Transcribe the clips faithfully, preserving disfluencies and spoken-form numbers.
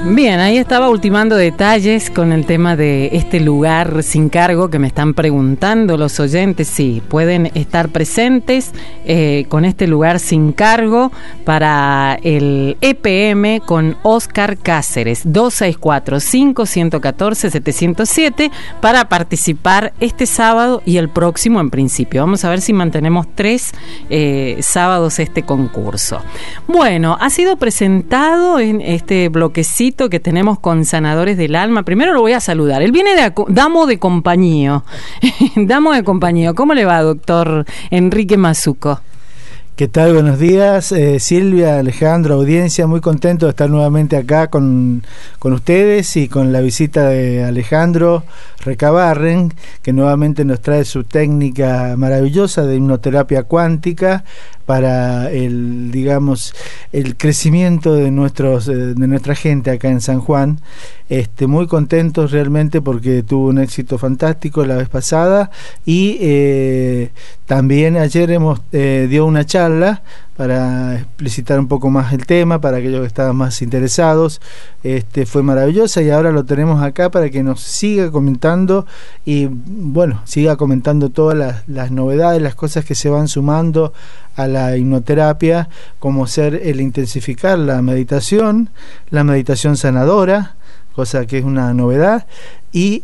Bien, ahí estaba ultimando detalles con el tema de este lugar sin cargo que me están preguntando los oyentes. Sí, pueden estar presentes eh, con este lugar sin cargo para el E P M con Oscar Cáceres, dos seis cuatro, cinco uno cuatro, siete cero siete, para participar este sábado y el próximo en principio. Vamos a ver si mantenemos tres eh, sábados este concurso. Bueno, ha sido presentado en este bloquecito que tenemos con Sanadores del Alma. Primero lo voy a saludar. Él viene de Damo de Compañía. Damo de Compañía. ¿Cómo le va, doctor Enrique Mazuco? ¿Qué tal? Buenos días, eh, Silvia, Alejandro, audiencia, muy contento de estar nuevamente acá con, con ustedes y con la visita de Alejandro Recabarren, que nuevamente nos trae su técnica maravillosa de hipnoterapia cuántica para el, digamos, el crecimiento de nuestros, de nuestra gente acá en San Juan. Este, muy contentos realmente porque tuvo un éxito fantástico la vez pasada y eh, también ayer hemos eh, dio una charla para explicitar un poco más el tema para aquellos que estaban más interesados. Este, fue maravillosa y ahora lo tenemos acá para que nos siga comentando y bueno, siga comentando todas las, las novedades, las cosas que se van sumando a la hipnoterapia, como ser el intensificar la meditación, la meditación sanadora, cosa que es una novedad, y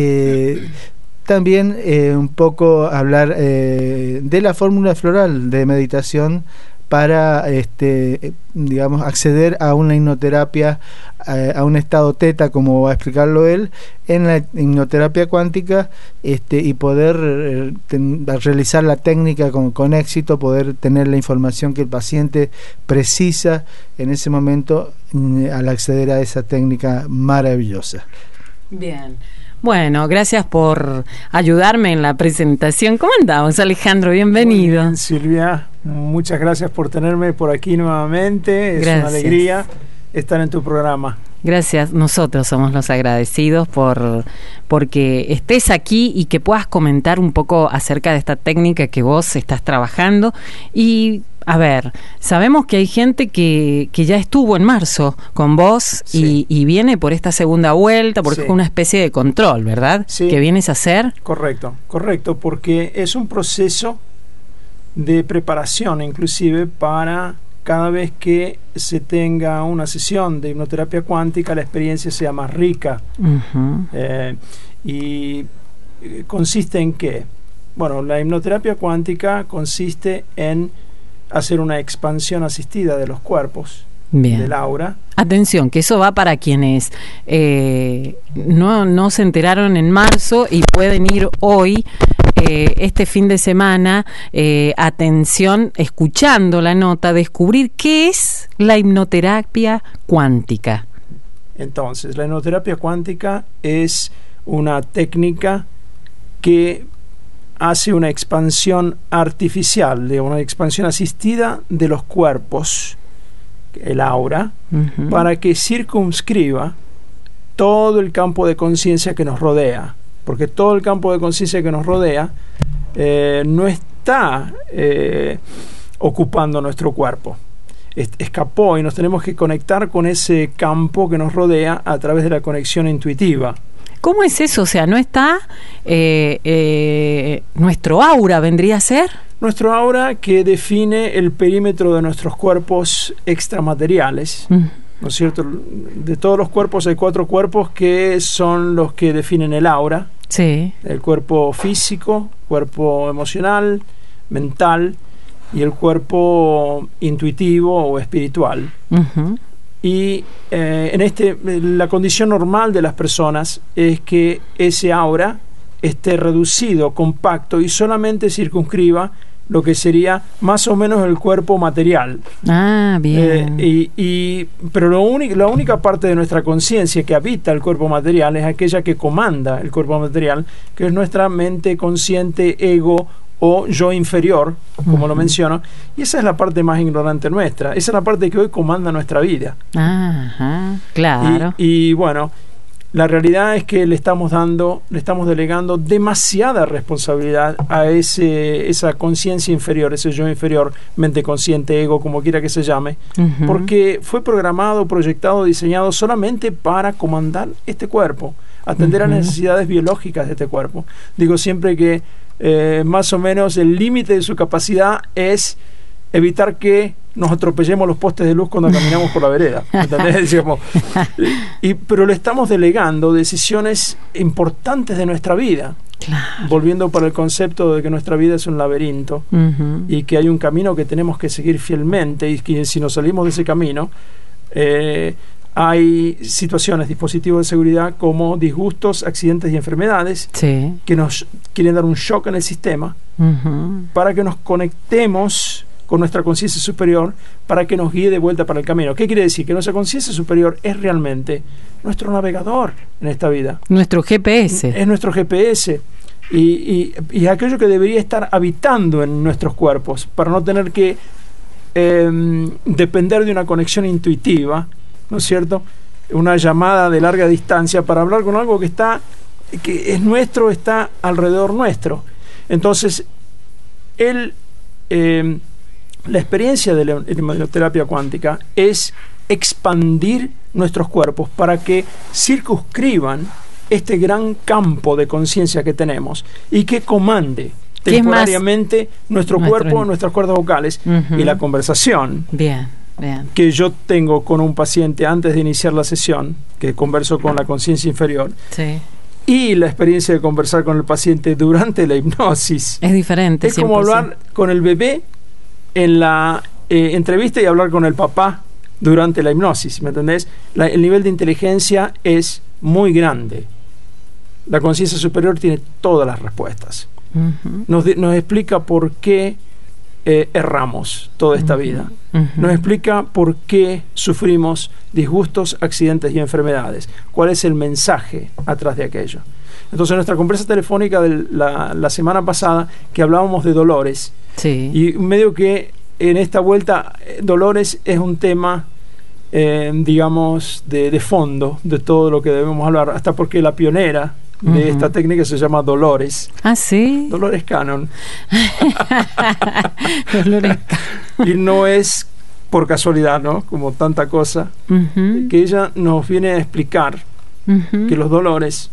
eh, también eh, un poco hablar eh, de la fórmula floral de meditación para este digamos acceder a una hipnoterapia, a, a un estado teta, como va a explicarlo él, en la hipnoterapia cuántica, este y poder eh, ten, realizar la técnica con, con éxito, poder tener la información que el paciente precisa en ese momento mm, al acceder a esa técnica maravillosa. Bien. Bueno, gracias por ayudarme en la presentación. ¿Cómo andamos, Alejandro? Bienvenido. Muy bien, Silvia, muchas gracias por tenerme por aquí nuevamente. Es gracias. Una alegría estar en tu programa. Gracias, nosotros somos los agradecidos por porque estés aquí y que puedas comentar un poco acerca de esta técnica que vos estás trabajando. Y a ver, sabemos que hay gente que, que ya estuvo en marzo con vos, sí. y, y viene por esta segunda vuelta, porque sí. es una especie de control, ¿verdad? Sí. ¿Que vienes a hacer? Correcto, correcto, porque es un proceso de preparación inclusive para cada vez que se tenga una sesión de hipnoterapia cuántica, la experiencia sea más rica. Uh-huh. Eh, y consiste en qué? Bueno, la hipnoterapia cuántica consiste en hacer una expansión asistida de los cuerpos, bien, del aura. Atención, que eso va para quienes eh, no, no se enteraron en marzo y pueden ir hoy, eh, este fin de semana, eh, atención, escuchando la nota, descubrir qué es la hipnoterapia cuántica. Entonces, la hipnoterapia cuántica es una técnica que hace una expansión artificial, de una expansión asistida de los cuerpos, el aura, uh-huh, para que circunscriba todo el campo de conciencia que nos rodea, porque todo el campo de conciencia que nos rodea eh, no está eh, ocupando nuestro cuerpo. Est- escapó y nos tenemos que conectar con ese campo que nos rodea a través de la conexión intuitiva. ¿Cómo es eso? O sea, ¿no está eh, eh, nuestro aura, vendría a ser? Nuestro aura, que define el perímetro de nuestros cuerpos extramateriales, mm. ¿no es cierto? De todos los cuerpos hay cuatro cuerpos que son los que definen el aura. Sí. El cuerpo físico, cuerpo emocional, mental y el cuerpo intuitivo o espiritual. Uh-huh. Y eh, en este, la condición normal de las personas es que ese aura esté reducido, compacto y solamente circunscriba lo que sería más o menos el cuerpo material. Ah, bien. Eh, y, y, pero lo único, la única parte de nuestra conciencia que habita el cuerpo material es aquella que comanda el cuerpo material, que es nuestra mente consciente, ego o yo inferior, como uh-huh. lo menciono, y esa es la parte más ignorante nuestra, esa es la parte que hoy comanda nuestra vida. Ajá, claro. Y, y bueno, la realidad es que le estamos dando, le estamos delegando demasiada responsabilidad a ese, esa conciencia inferior, ese yo inferior, mente consciente, ego, como quiera que se llame, uh-huh. porque fue programado, proyectado, diseñado solamente para comandar este cuerpo, atender uh-huh. a las necesidades biológicas de este cuerpo. Digo siempre que eh, más o menos el límite de su capacidad es evitar que nos atropellemos los postes de luz cuando caminamos por la vereda, ¿entendés? Digamos, y, pero le estamos delegando decisiones importantes de nuestra vida. Claro. Volviendo para el concepto de que nuestra vida es un laberinto uh-huh. y que hay un camino que tenemos que seguir fielmente, y que si nos salimos de ese camino, eh, hay situaciones, dispositivos de seguridad como disgustos, accidentes y enfermedades sí. que nos quieren dar un shock en el sistema uh-huh. para que nos conectemos con nuestra conciencia superior, para que nos guíe de vuelta para el camino. ¿Qué quiere decir? Que nuestra conciencia superior es realmente nuestro navegador en esta vida. Nuestro G P S. Es nuestro G P S. Y, y, y aquello que debería estar habitando en nuestros cuerpos, para no tener que eh, depender de una conexión intuitiva, ¿no es cierto? Una llamada de larga distancia para hablar con algo que está, que es nuestro, está alrededor nuestro. Entonces, él... Eh, la experiencia de la hipnoterapia cuántica es expandir nuestros cuerpos para que circunscriban este gran campo de conciencia que tenemos y que comande temporariamente nuestro, nuestro cuerpo, en... nuestras cuerdas vocales uh-huh. y la conversación. Bien, bien. Que yo tengo con un paciente antes de iniciar la sesión, que converso con la conciencia inferior. Sí. Y la experiencia de conversar con el paciente durante la hipnosis. Es diferente. Es como hablar con el bebé en la eh, entrevista y hablar con el papá durante la hipnosis, ¿me entendés? La, el nivel de inteligencia es muy grande. La conciencia superior tiene todas las respuestas. Uh-huh. Nos, de, nos explica por qué eh, erramos toda esta uh-huh. vida. Uh-huh. Nos explica por qué sufrimos disgustos, accidentes y enfermedades. ¿Cuál es el mensaje atrás de aquello? Entonces, en nuestra conversa telefónica de la, la semana pasada, que hablábamos de dolores, sí. y medio que en esta vuelta, dolores es un tema, eh, digamos, de, de fondo de todo lo que debemos hablar, hasta porque la pionera de uh-huh. esta técnica se llama Dolores. Ah, sí. Dolores Cannon. Dolores Y no es por casualidad, ¿no? Como tanta cosa, uh-huh. que ella nos viene a explicar uh-huh. que los dolores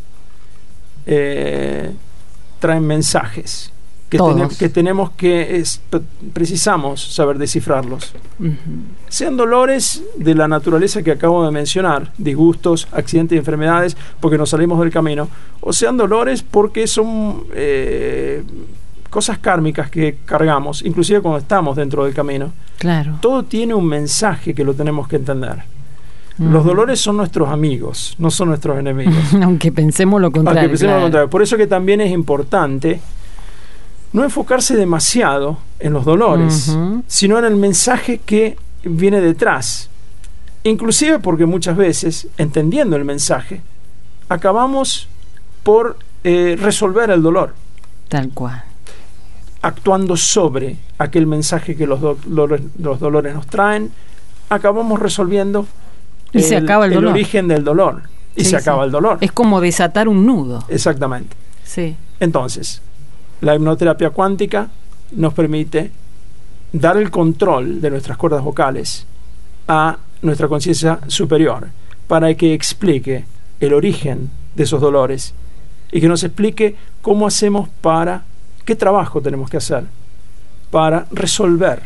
eh, traen mensajes que, ten, que tenemos que es, precisamos saber descifrarlos. Uh-huh. Sean dolores de la naturaleza que acabo de mencionar, disgustos, accidentes y enfermedades porque nos salimos del camino, o sean dolores porque son eh, cosas kármicas que cargamos, inclusive cuando estamos dentro del camino. Claro. Todo tiene un mensaje que lo tenemos que entender. Uh-huh. Los dolores son nuestros amigos, no son nuestros enemigos. Aunque pensemos lo contrario. Aunque pensemos claro. lo contrario. Por eso que también es importante no enfocarse demasiado en los dolores, uh-huh. sino en el mensaje que viene detrás. Inclusive porque muchas veces, entendiendo el mensaje, acabamos por eh, resolver el dolor. Tal cual. Actuando sobre aquel mensaje que los, do- dolores, los dolores nos traen, acabamos resolviendo y el, se acaba el, el dolor. origen del dolor. Y sí, se acaba sí. el dolor. Es como desatar un nudo. Exactamente. Sí. Entonces, la hipnoterapia cuántica nos permite dar el control de nuestras cuerdas vocales a nuestra conciencia superior para que explique el origen de esos dolores y que nos explique cómo hacemos para, qué trabajo tenemos que hacer para resolver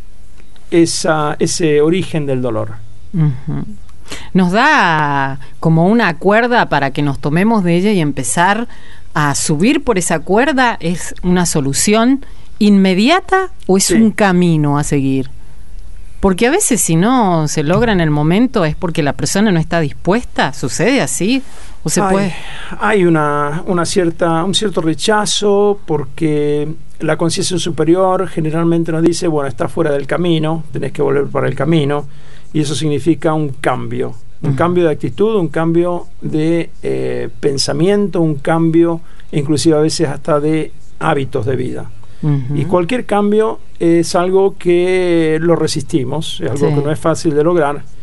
esa, ese origen del dolor. Uh-huh. Nos da como una cuerda para que nos tomemos de ella y empezar a subir por esa cuerda. ¿Es una solución inmediata o es sí. un camino a seguir? Porque a veces si no se logra en el momento es porque la persona no está dispuesta. ¿Sucede así? ¿O se hay, puede? Hay una, una cierta, un cierto rechazo porque la conciencia superior generalmente nos dice, bueno, está fuera del camino, tenés que volver para el camino, y eso significa un cambio, un uh-huh. cambio de actitud, un cambio de eh, pensamiento, un cambio inclusive a veces hasta de hábitos de vida. Uh-huh. Y cualquier cambio es algo que lo resistimos, es algo sí. que no es fácil de lograr,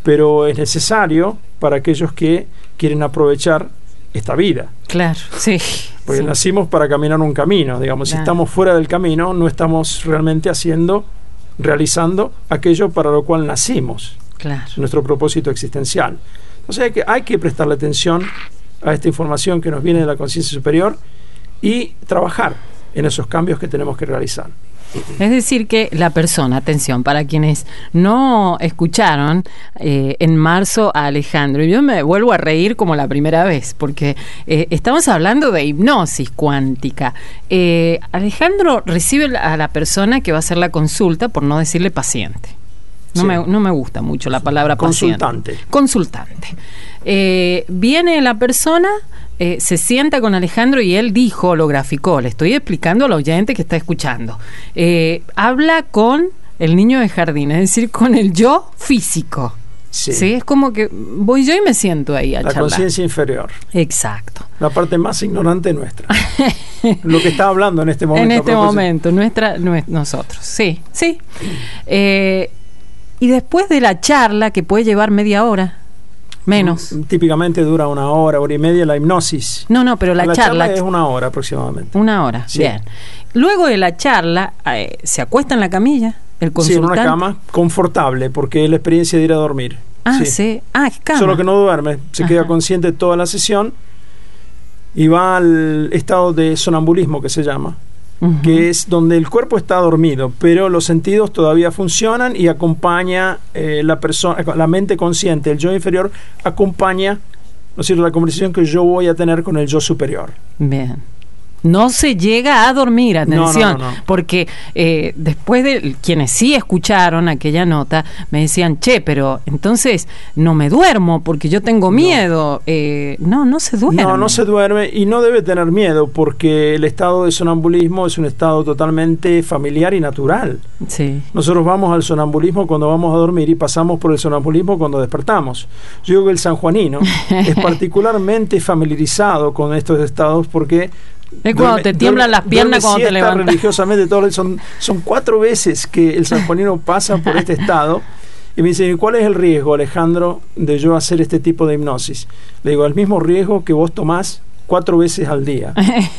pero es necesario para aquellos que quieren aprovechar esta vida. Claro, sí. Porque sí. nacimos para caminar un camino, digamos. Claro. Si estamos fuera del camino, no estamos realmente haciendo, realizando aquello para lo cual nacimos. Claro. Nuestro propósito existencial. Entonces hay que, hay que prestarle atención a esta información que nos viene de la conciencia superior y trabajar en esos cambios que tenemos que realizar. Es decir que la persona, atención, para quienes no escucharon eh, en marzo a Alejandro, y yo me vuelvo a reír como la primera vez, porque eh, estamos hablando de hipnosis cuántica. Eh, Alejandro recibe a la persona que va a hacer la consulta, por no decirle paciente. No, sí. me, no me gusta mucho la palabra consultante. Paciente. Consultante. Eh, viene la persona... Eh, se sienta con Alejandro y él dijo, lo graficó, le estoy explicando al oyente que está escuchando, eh, habla con el niño de jardín, es decir, con el yo físico. Sí. ¿Sí? Es como que voy yo y me siento ahí a la charlar. Conciencia inferior. Exacto. La parte más ignorante nuestra. Lo que está hablando en este momento. En este momento, nuestra, nuestra, nosotros. Sí, sí. Eh, y después de la charla, que puede llevar media hora, menos. Típicamente dura una hora, hora y media la hipnosis. No, no, pero la, la charla, charla es una hora aproximadamente. Una hora, sí. Bien. Luego de la charla, eh, ¿se acuesta en la camilla el consultante? Sí, en una cama confortable, porque es la experiencia de ir a dormir. Ah, sí. sí. Ah, es cama. Solo que no duerme, se Ajá. queda consciente toda la sesión y va al estado de sonambulismo, que se llama. Uh-huh. Que es donde el cuerpo está dormido, pero los sentidos todavía funcionan y acompaña eh, la persona, la mente consciente, el yo inferior acompaña, ¿no es cierto?, la conversación que yo voy a tener con el yo superior. Bien. No se llega a dormir, atención, no, no, no, no. porque eh, después de quienes sí escucharon aquella nota, me decían, che, pero entonces no me duermo porque yo tengo miedo. No, eh, no, no se duerme. No, no se duerme y no debe tener miedo porque el estado de sonambulismo es un estado totalmente familiar y natural. Sí. Nosotros vamos al sonambulismo cuando vamos a dormir y pasamos por el sonambulismo cuando despertamos. Yo digo que el sanjuanino es particularmente familiarizado con estos estados porque... Es cuando duerme, te tiemblan las piernas cuando te levantas. Religiosamente, todo, son, son cuatro veces que el sanjuanino pasa por este estado. Y me dicen, ¿cuál es el riesgo, Alejandro, de yo hacer este tipo de hipnosis? Le digo, el mismo riesgo que vos tomás cuatro veces al día.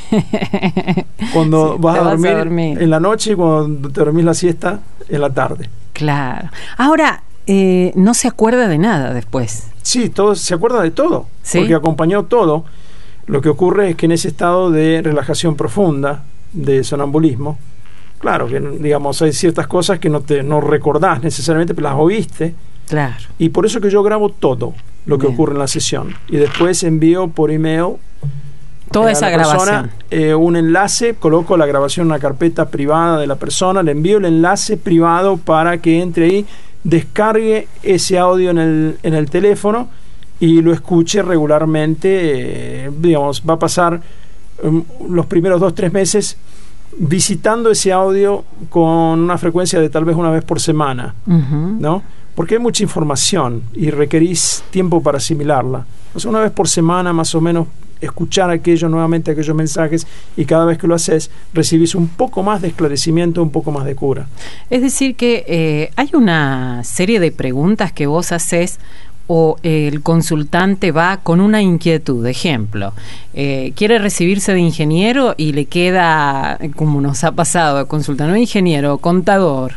Cuando sí, vas, a, vas dormir a dormir en la noche y cuando te dormís la siesta en la tarde. Claro. Ahora, eh, no se acuerda de nada después. Sí, todo, se acuerda de todo. ¿Sí? Porque acompañó todo. Lo que ocurre es que en ese estado de relajación profunda, de sonambulismo, claro, que digamos hay ciertas cosas que no te no recordás necesariamente, pero las oíste. Claro. Y por eso que yo grabo todo lo que Bien. ocurre en la sesión. Y después envío por email toda eh, esa a la persona, grabación. Eh, un enlace, coloco la grabación en una carpeta privada de la persona, le envío el enlace privado para que entre ahí, descargue ese audio en el, en el teléfono y lo escuche regularmente. Eh, digamos, va a pasar um, los primeros dos, tres meses visitando ese audio con una frecuencia de tal vez una vez por semana, uh-huh. ¿no? Porque hay mucha información y requerís tiempo para asimilarla. O sea, una vez por semana más o menos escuchar aquello nuevamente, aquellos mensajes, y cada vez que lo haces recibís un poco más de esclarecimiento, un poco más de cura. Es decir que eh, hay una serie de preguntas que vos haces o el consultante va con una inquietud. Ejemplo, eh, quiere recibirse de ingeniero y le queda, como nos ha pasado, consultar un ingeniero, contador,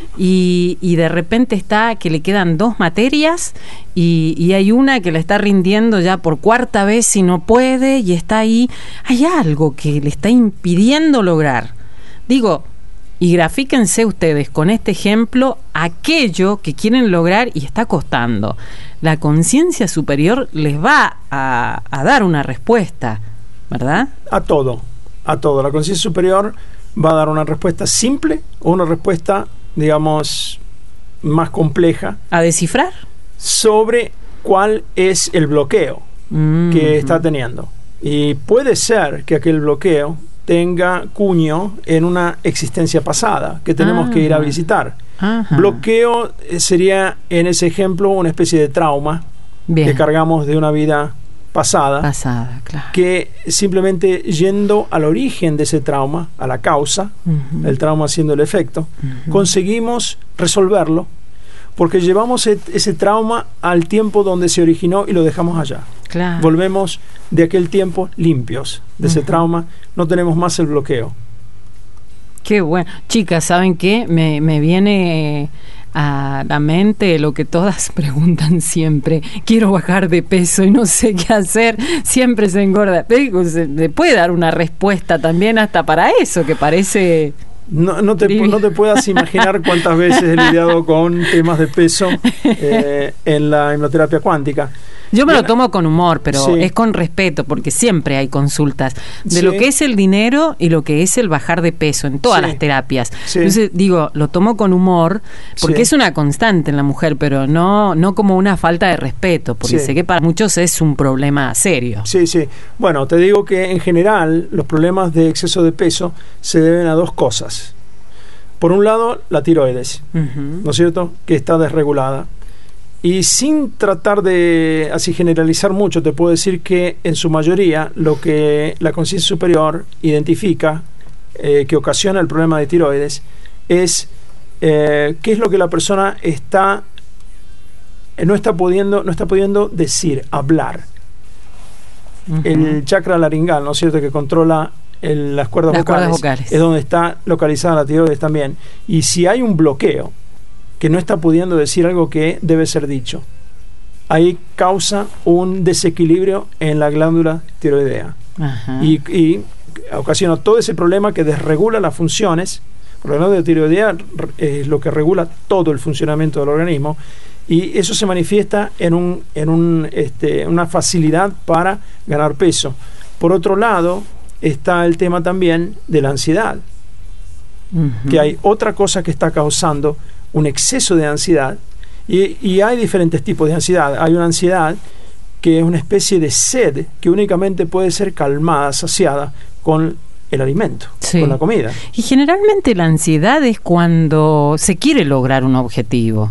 y, y de repente está que le quedan dos materias y, y hay una que le está rindiendo ya por cuarta vez y no puede y está ahí. Hay algo que le está impidiendo lograr. Digo, y grafíquense ustedes con este ejemplo aquello que quieren lograr y está costando. La conciencia superior les va a, a dar una respuesta, ¿verdad? A todo, a todo. La conciencia superior va a dar una respuesta simple o una respuesta, digamos, más compleja. ¿A descifrar? Sobre cuál es el bloqueo mm-hmm. que está teniendo. Y puede ser que aquel bloqueo tenga cuño en una existencia pasada que tenemos ah. que ir a visitar. Ajá. Bloqueo sería, en ese ejemplo, una especie de trauma Bien. que cargamos de una vida pasada, pasada claro. que simplemente yendo al origen de ese trauma, a la causa, uh-huh. el trauma siendo el efecto, uh-huh. conseguimos resolverlo, porque llevamos e- ese trauma al tiempo donde se originó y lo dejamos allá. Claro. Volvemos de aquel tiempo limpios de ese Ujú. trauma, no tenemos más el bloqueo. Qué bueno. Chicas, ¿saben qué? Me, me viene a la mente lo que todas preguntan siempre. Quiero bajar de peso y no sé qué hacer. Siempre se engorda. Se le puede dar una respuesta también hasta para eso, que parece... No, no, te, no te puedas imaginar cuántas veces he lidiado con temas de peso eh, en la hipnoterapia cuántica. Yo me Bien, lo tomo con humor, pero sí. es con respeto, porque siempre hay consultas de Sí. lo que es el dinero y lo que es el bajar de peso en todas Sí. las terapias. Sí. Entonces, digo, lo tomo con humor, porque Sí. es una constante en la mujer, pero no, no como una falta de respeto, porque Sí. sé que para muchos es un problema serio. Sí, sí. Bueno, te digo que en general los problemas de exceso de peso se deben a dos cosas. Por un lado, la tiroides, Ujú. ¿no es cierto?, que está desregulada. Y sin tratar de así generalizar mucho, te puedo decir que en su mayoría lo que la conciencia superior identifica eh, que ocasiona el problema de tiroides es eh, qué es lo que la persona está eh, no está pudiendo no está pudiendo decir, hablar. Ujú. El chakra laringal, ¿no es cierto?, que controla el- las, cuerdas, Las vocales, cuerdas vocales. es donde está localizada la tiroides también. Y si hay un bloqueo que no está pudiendo decir algo que debe ser dicho, ahí causa un desequilibrio en la glándula tiroidea Ajá. y, y ocasiona todo ese problema que desregula las funciones. Porque la glándula tiroidea es lo que regula todo el funcionamiento del organismo, y eso se manifiesta en un en un este, una facilidad para ganar peso. Por otro lado está el tema también de la ansiedad, Ujú. que hay otra cosa que está causando un exceso de ansiedad, y, y hay diferentes tipos de ansiedad. Hay una ansiedad que es una especie de sed que únicamente puede ser calmada, saciada con el alimento, Sí. con la comida. Y generalmente la ansiedad es cuando se quiere lograr un objetivo.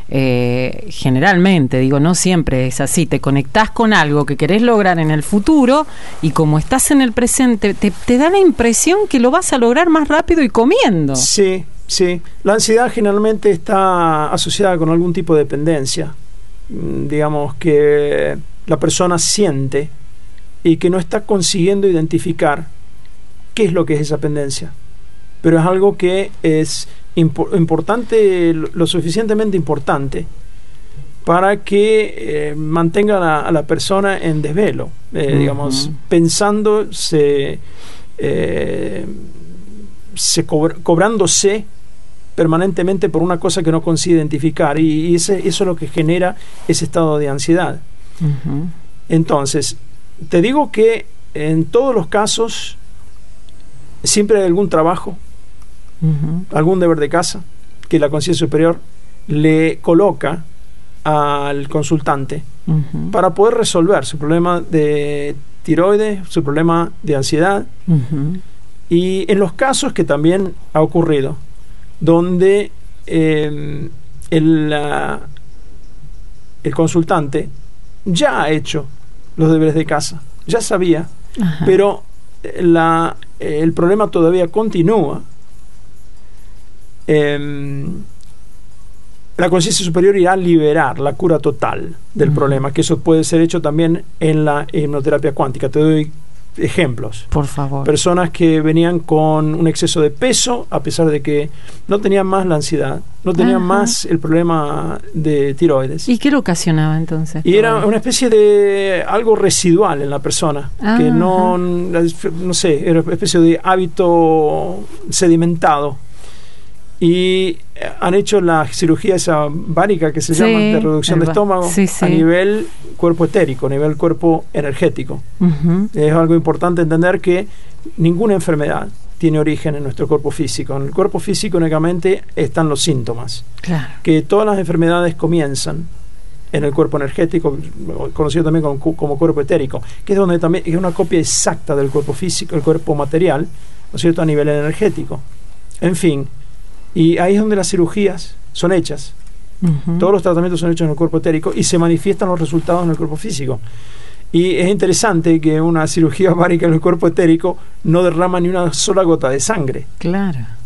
Eh, generalmente, digo, no siempre es así. Te conectás con algo que querés lograr en el futuro y como estás en el presente, te, te da la impresión que lo vas a lograr más rápido y comiendo. Sí, sí. La ansiedad generalmente está asociada con algún tipo de dependencia. Mm, Digamos que la persona siente y que no está consiguiendo identificar qué es lo que es esa dependencia. Pero es algo que es impo- importante, lo lo suficientemente importante para que eh, mantenga a la, a la persona en desvelo, eh, Ujú. digamos, pensando, se, eh, se cobr- cobrándose permanentemente por una cosa que no consigue identificar, y, y ese, eso es lo que genera ese estado de ansiedad. Ujú. Entonces, te digo que en todos los casos siempre hay algún trabajo, Ujú. algún deber de casa que la conciencia superior le coloca al consultante Ujú. para poder resolver su problema de tiroides, su problema de ansiedad. Ujú. Y en los casos que también ha ocurrido, donde eh, el, la- el consultante ya ha hecho los deberes de casa, ya sabía, Ajá. pero la, el problema todavía continúa. Eh, la conciencia superior irá a liberar la cura total del Ujú. problema, que eso puede ser hecho también en la hipnoterapia cuántica. Te doy ejemplos. Por favor. Personas que venían con un exceso de peso, a pesar de que no tenían más la ansiedad, no tenían Ajá. más el problema de tiroides. ¿Y qué lo ocasionaba entonces? Y era una especie de algo residual en la persona, Ah, que no, no sé, era una especie de hábito sedimentado. Y eh, han hecho la cirugía esa bárica que se Sí, llama de reducción el de ba- estómago sí, sí. a nivel cuerpo etérico, a nivel cuerpo energético. Ujú. Es algo importante entender que ninguna enfermedad tiene origen en nuestro cuerpo físico. En el cuerpo físico únicamente están los síntomas, Claro. que todas las enfermedades comienzan en el cuerpo energético, conocido también como, como cuerpo etérico, que es donde también es una copia exacta del cuerpo físico, el cuerpo material, ¿no es cierto?, a nivel energético. En fin, y ahí es donde las cirugías son hechas. Ujú. Todos los tratamientos son hechos en el cuerpo etérico y se manifiestan los resultados en el cuerpo físico. Y es interesante que una cirugía bárica en el cuerpo etérico no derrama ni una sola gota de sangre. Claro.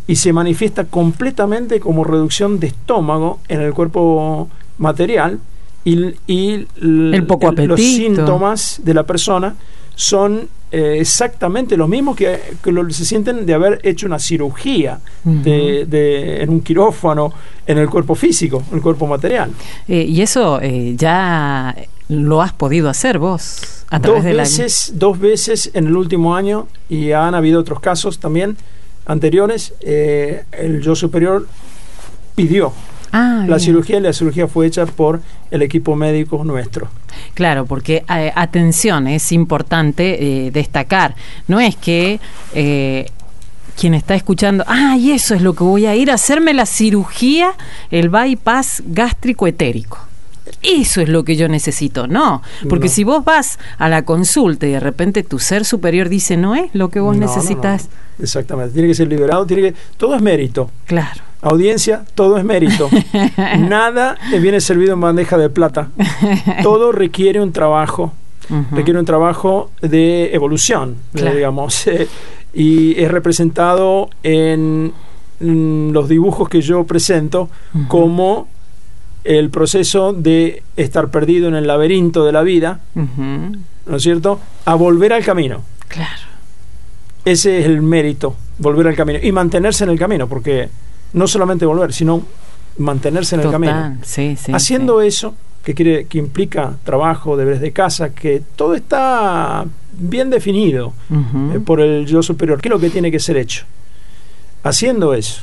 y se manifiesta completamente como reducción de estómago en el cuerpo material, y, y l, el poco apetito. Los síntomas de la persona son eh, exactamente los mismos que, que lo, se sienten de haber hecho una cirugía uh-huh. de, de, en un quirófano en el cuerpo físico, en el cuerpo material. Eh, y eso eh, ya lo has podido hacer vos a través dos de veces, la... dos veces en el último año, y han habido otros casos también anteriores. Eh, el yo superior pidió Ah, la bien. cirugía, y la cirugía fue hecha por el equipo médico nuestro. Claro, porque eh, atención, es importante eh, destacar, no es que eh, quien está escuchando, ah, y eso es lo que voy a ir a hacerme la cirugía, el bypass gástrico etérico. Eso es lo que yo necesito, no, porque no. Si vos vas a la consulta y de repente tu ser superior dice no es lo que vos no, necesitas. No, no. Exactamente, tiene que ser liberado, tiene que, todo es mérito. Claro. Audiencia, todo es mérito. Nada te viene servido en bandeja de plata. Todo requiere un trabajo, uh-huh. requiere un trabajo de evolución, claro. digamos, eh, y es representado en, en los dibujos que yo presento uh-huh. como el proceso de estar perdido en el laberinto de la vida, uh-huh. ¿no es cierto?, a volver al camino. Claro. Ese es el mérito, volver al camino y mantenerse en el camino, porque no solamente volver, sino mantenerse en Total, el camino. Sí, sí, haciendo sí. eso, que quiere, que implica trabajo, deberes de casa, que todo está bien definido uh-huh. eh, por el yo superior. ¿Qué es lo que tiene que ser hecho? Haciendo eso,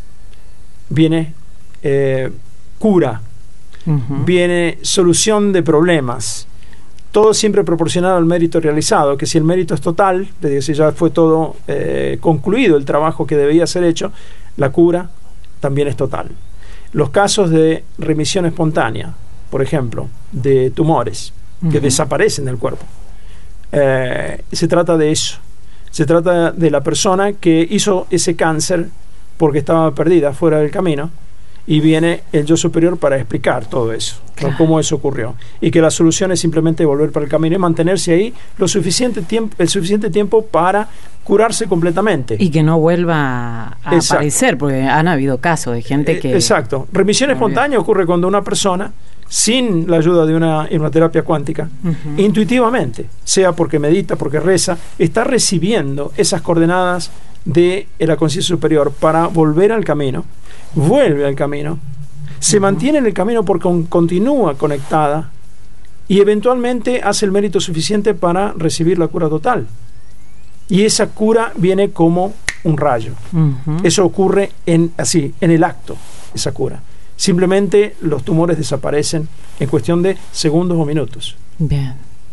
viene eh, cura, uh-huh. viene solución de problemas. Todo siempre proporcionado al mérito realizado, que si el mérito es total, es decir, si ya fue todo eh, concluido el trabajo que debía ser hecho, la cura también es total. Los casos de remisión espontánea, por ejemplo, de tumores uh-huh. que desaparecen del cuerpo, eh, se trata de eso. Se trata de la persona que hizo ese cáncer porque estaba perdida, fuera del camino, y viene el yo superior para explicar todo eso, claro. ¿no? Cómo eso ocurrió, y que la solución es simplemente volver para el camino y mantenerse ahí lo suficiente tiempo, el suficiente tiempo para curarse completamente y que no vuelva a Exacto. aparecer, porque han habido casos de gente que... Exacto. Remisión espontánea ocurre cuando una persona, sin la ayuda de una hipnoterapia cuántica, uh-huh. intuitivamente, sea porque medita, porque reza, está recibiendo esas coordenadas de la conciencia superior para volver al camino, vuelve al camino, se uh-huh. mantiene en el camino porque continúa conectada y eventualmente hace el mérito suficiente para recibir la cura total. Y esa cura viene como un rayo. Uh-huh. Eso ocurre en, así, en el acto, esa cura. Simplemente los tumores desaparecen en cuestión de segundos o minutos. Bien.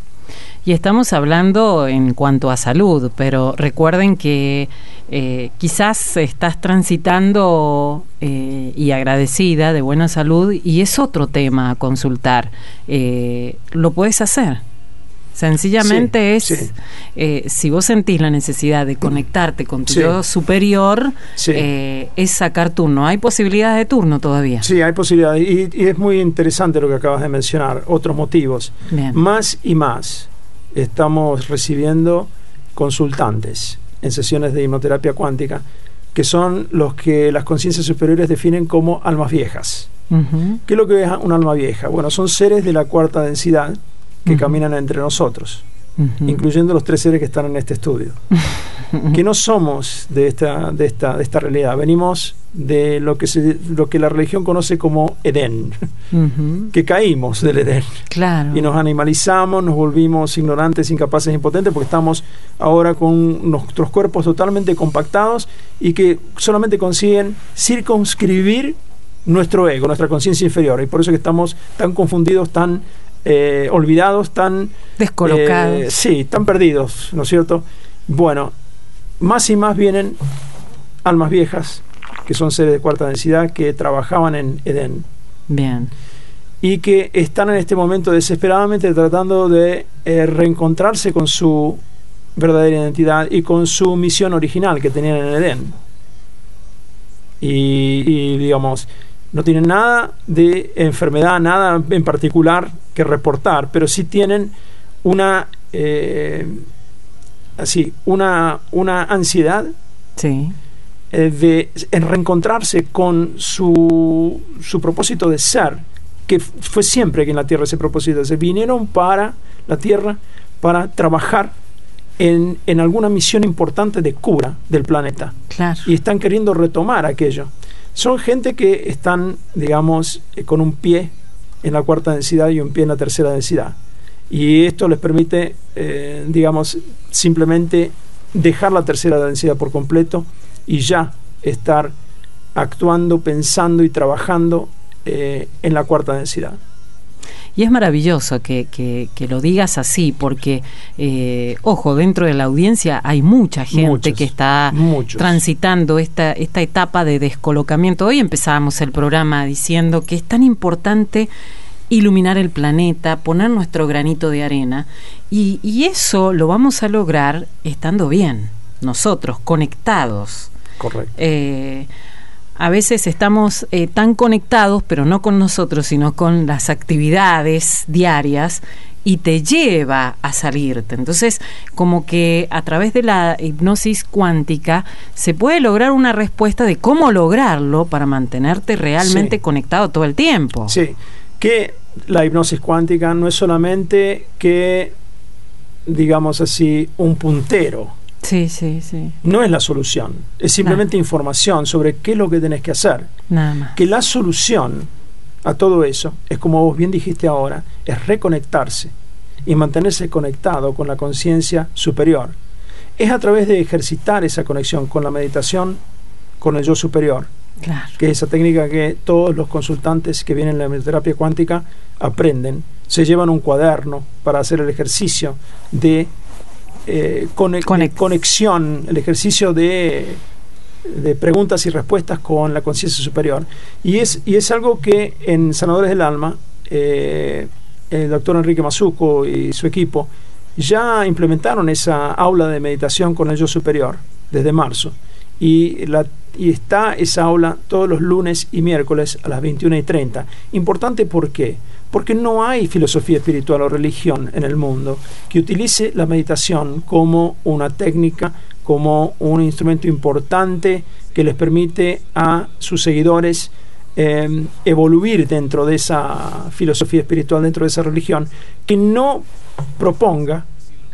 Y estamos hablando en cuanto a salud, pero recuerden que eh, quizás estás transitando eh, y agradecida de buena salud y es otro tema a consultar. Eh, lo puedes hacer. Sencillamente sí, es, sí. Eh, si vos sentís la necesidad de conectarte con tu sí. yo superior, sí. eh, es sacar turno. ¿Hay posibilidades de turno todavía? Sí, hay posibilidades. Y, y es muy interesante lo que acabas de mencionar. Otros motivos. Bien. Más y más estamos recibiendo consultantes en sesiones de hipnoterapia cuántica, que son los que las conciencias superiores definen como almas viejas. Uh-huh. ¿Qué es lo que es un alma vieja? Bueno, son seres de la cuarta densidad que uh-huh. caminan entre nosotros, uh-huh. incluyendo los tres seres que están en este estudio, que no somos de esta, de esta, de esta realidad, venimos de lo que se, lo que la religión conoce como Edén, uh-huh. que caímos del Edén, claro. y nos animalizamos, nos volvimos ignorantes, incapaces, impotentes, porque estamos ahora con nuestros cuerpos totalmente compactados y que solamente consiguen circunscribir nuestro ego, nuestra conciencia inferior, y por eso que estamos tan confundidos, tan Eh, olvidados, tan descolocados, eh, sí, tan perdidos, ¿no es cierto? Bueno, más y más vienen almas viejas, que son seres de cuarta densidad, que trabajaban en Edén. Bien. Y que están en este momento desesperadamente tratando de eh, reencontrarse con su verdadera identidad y con su misión original que tenían en Edén. Y, y digamos, no tienen nada de enfermedad, nada en particular que reportar, pero sí tienen una eh, así una una ansiedad, sí. eh, de en reencontrarse con su, su propósito de ser, que f- fue siempre que en la Tierra ese propósito de ser. Vinieron para la Tierra para trabajar en, en alguna misión importante de cura del planeta. Claro. Y están queriendo retomar aquello. Son gente que están, digamos, eh, con un pie en la cuarta densidad y un pie en la tercera densidad. Y esto les permite, eh, digamos, simplemente dejar la tercera densidad por completo y ya estar actuando, pensando y trabajando eh, en la cuarta densidad. Y es maravilloso que, que, que lo digas así, porque, eh, ojo, dentro de la audiencia hay mucha gente Muchos, que está muchos. transitando esta, esta etapa de descolocamiento. Hoy empezábamos el programa diciendo que es tan importante iluminar el planeta, poner nuestro granito de arena, y, y eso lo vamos a lograr estando bien, nosotros, conectados. Correcto. Eh, a veces estamos eh, tan conectados, pero no con nosotros, sino con las actividades diarias, y te lleva a salirte. Entonces, como que a través de la hipnosis cuántica se puede lograr una respuesta de cómo lograrlo para mantenerte realmente Sí. conectado todo el tiempo. Sí, que la hipnosis cuántica no es solamente que, digamos así, un puntero. Sí, sí, sí. No es la solución, es simplemente información sobre qué es lo que tenés que hacer. Nada más. Que la solución a todo eso es, como vos bien dijiste ahora, es reconectarse y mantenerse conectado con la conciencia superior. Es a través de ejercitar esa conexión con la meditación, con el yo superior, Claro. que es esa técnica que todos los consultantes que vienen en la terapia cuántica aprenden. Se llevan un cuaderno para hacer el ejercicio de Eh, cone- Conect- de conexión, el ejercicio de, de preguntas y respuestas con la conciencia superior. Y es, y es algo que en Sanadores del Alma, eh, el doctor Enrique Mazuco y su equipo ya implementaron esa aula de meditación con el yo superior desde marzo. Y, la, y está esa aula todos los lunes y miércoles a las veintiuna y treinta. Importante, ¿por qué? Porque no hay filosofía espiritual o religión en el mundo que utilice la meditación como una técnica, como un instrumento importante que les permite a sus seguidores eh, evoluir dentro de esa filosofía espiritual, dentro de esa religión, que no proponga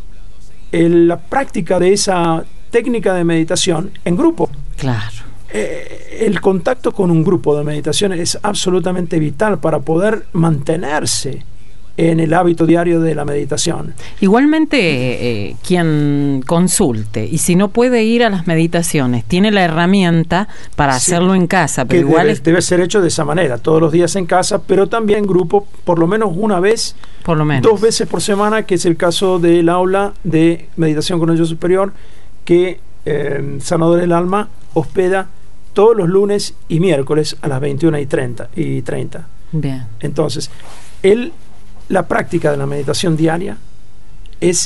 el, la práctica de esa técnica de meditación en grupo. Claro. Eh, el contacto con un grupo de meditación es absolutamente vital para poder mantenerse en el hábito diario de la meditación. Igualmente, eh, quien consulte, y si no puede ir a las meditaciones, tiene la herramienta para Sí. hacerlo en casa, pero Que igual debe, es, debe ser hecho de esa manera, todos los días en casa, pero también en grupo, por lo menos una vez, por lo menos. dos veces por semana, que es el caso del aula de meditación con el yo superior, que eh, Sanadores del Alma hospeda todos los lunes y miércoles a las veintiuna y treinta. Bien. Entonces, el, la práctica de la meditación diaria es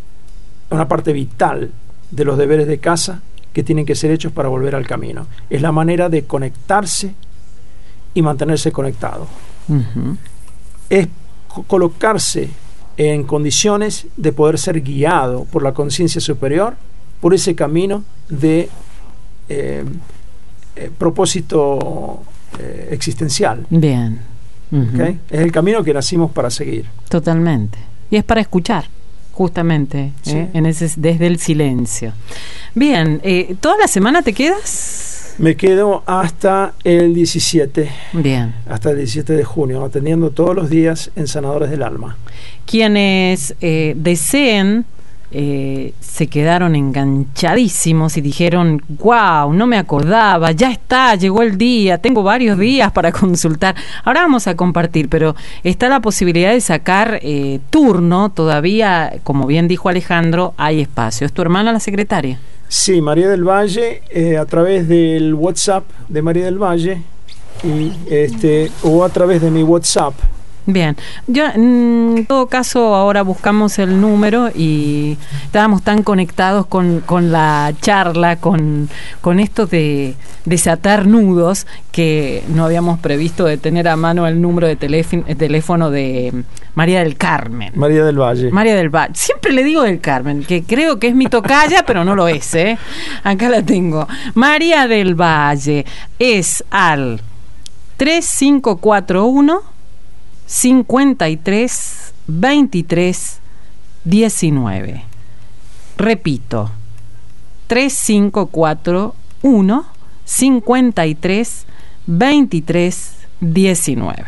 una parte vital de los deberes de casa que tienen que ser hechos para volver al camino. Es la manera de conectarse y mantenerse conectado. Ujú. Es co- colocarse en condiciones de poder ser guiado por la conciencia superior por ese camino de eh, eh, propósito eh, existencial. Bien. Ujú. ¿Ok? Es el camino que nacimos para seguir. Totalmente. Y es para escuchar, justamente, Sí. ¿eh? en ese, desde el silencio. Bien, eh, ¿toda la semana te quedas? Me quedo hasta el diecisiete, Bien. hasta el diecisiete de junio, atendiendo todos los días en Sanadores del Alma. Quienes eh, deseen eh, se quedaron enganchadísimos y dijeron, wow, no me acordaba, ya está, llegó el día, tengo varios días para consultar. Ahora vamos a compartir, pero está la posibilidad de sacar eh, turno, todavía, como bien dijo Alejandro, hay espacio. ¿Es tu hermana la secretaria? Sí, María del Valle, eh, a través del WhatsApp de María del Valle, y este, o a través de mi WhatsApp, Bien, yo en todo caso ahora buscamos el número y estábamos tan conectados con, con la charla, con, con esto de desatar nudos, que no habíamos previsto de tener a mano el número de teléfono, el teléfono de María del Carmen. María del Valle. María del Valle. Siempre le digo del Carmen, que creo que es mi tocaya, pero no lo es, ¿eh? Acá la tengo. María del Valle es al tres cinco cuatro uno cincuenta y tres veintitrés diecinueve. Repito, tres cinco cuatro uno cincuenta y tres veintitrés diecinueve.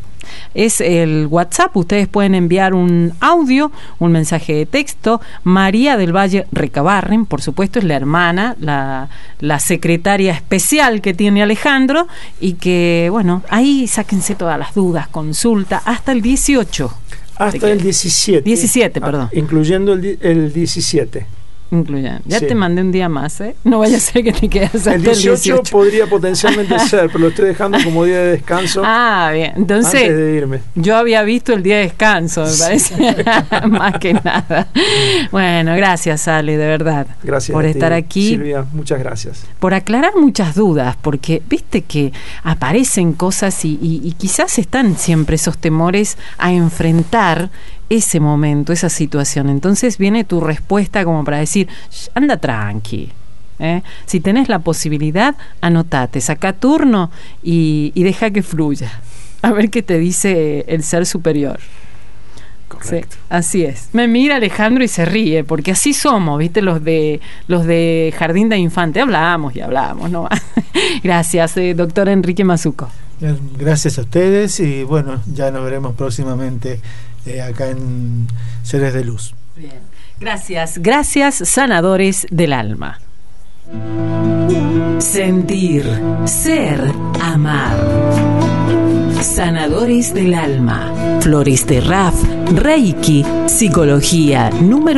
Es el WhatsApp. Ustedes pueden enviar un audio, un mensaje de texto. María del Valle Recabarren, por supuesto, es la hermana, la, la secretaria especial que tiene Alejandro, y que, bueno, ahí sáquense todas las dudas, consulta hasta el dieciocho. Hasta el diecisiete. diecisiete, perdón. Ah, incluyendo el, el diecisiete. Incluyan. Ya sí. Te mandé un día más, ¿eh? No vaya a ser que te quedes hasta el dieciocho. El dieciocho podría potencialmente ser, pero lo estoy dejando como día de descanso. Ah, bien. Entonces, antes de irme. Yo había visto el día de descanso, me parece. Más que nada. Bueno, gracias, Ale, de verdad. Gracias por a estar ti, aquí. Silvia, muchas gracias. Por aclarar muchas dudas, porque viste que aparecen cosas y, y, y quizás están siempre esos temores a enfrentar ese momento, esa situación. Entonces viene tu respuesta como para decir, anda tranqui, ¿eh? Si tenés la posibilidad, anotate, saca turno y, y deja que fluya, a ver qué te dice el ser superior. Correcto. Sí, así es. Me mira Alejandro y se ríe, porque así somos, viste, los de los de Jardín de Infante, hablamos y hablamos, ¿no? Gracias, eh, doctor Enrique Mazuco. Gracias a ustedes y bueno, ya nos veremos próximamente Eh, acá en Seres de Luz. Bien. Gracias, gracias, sanadores del alma. Sentir, ser, amar. Sanadores del alma. Flores de Raf, Reiki, psicología, número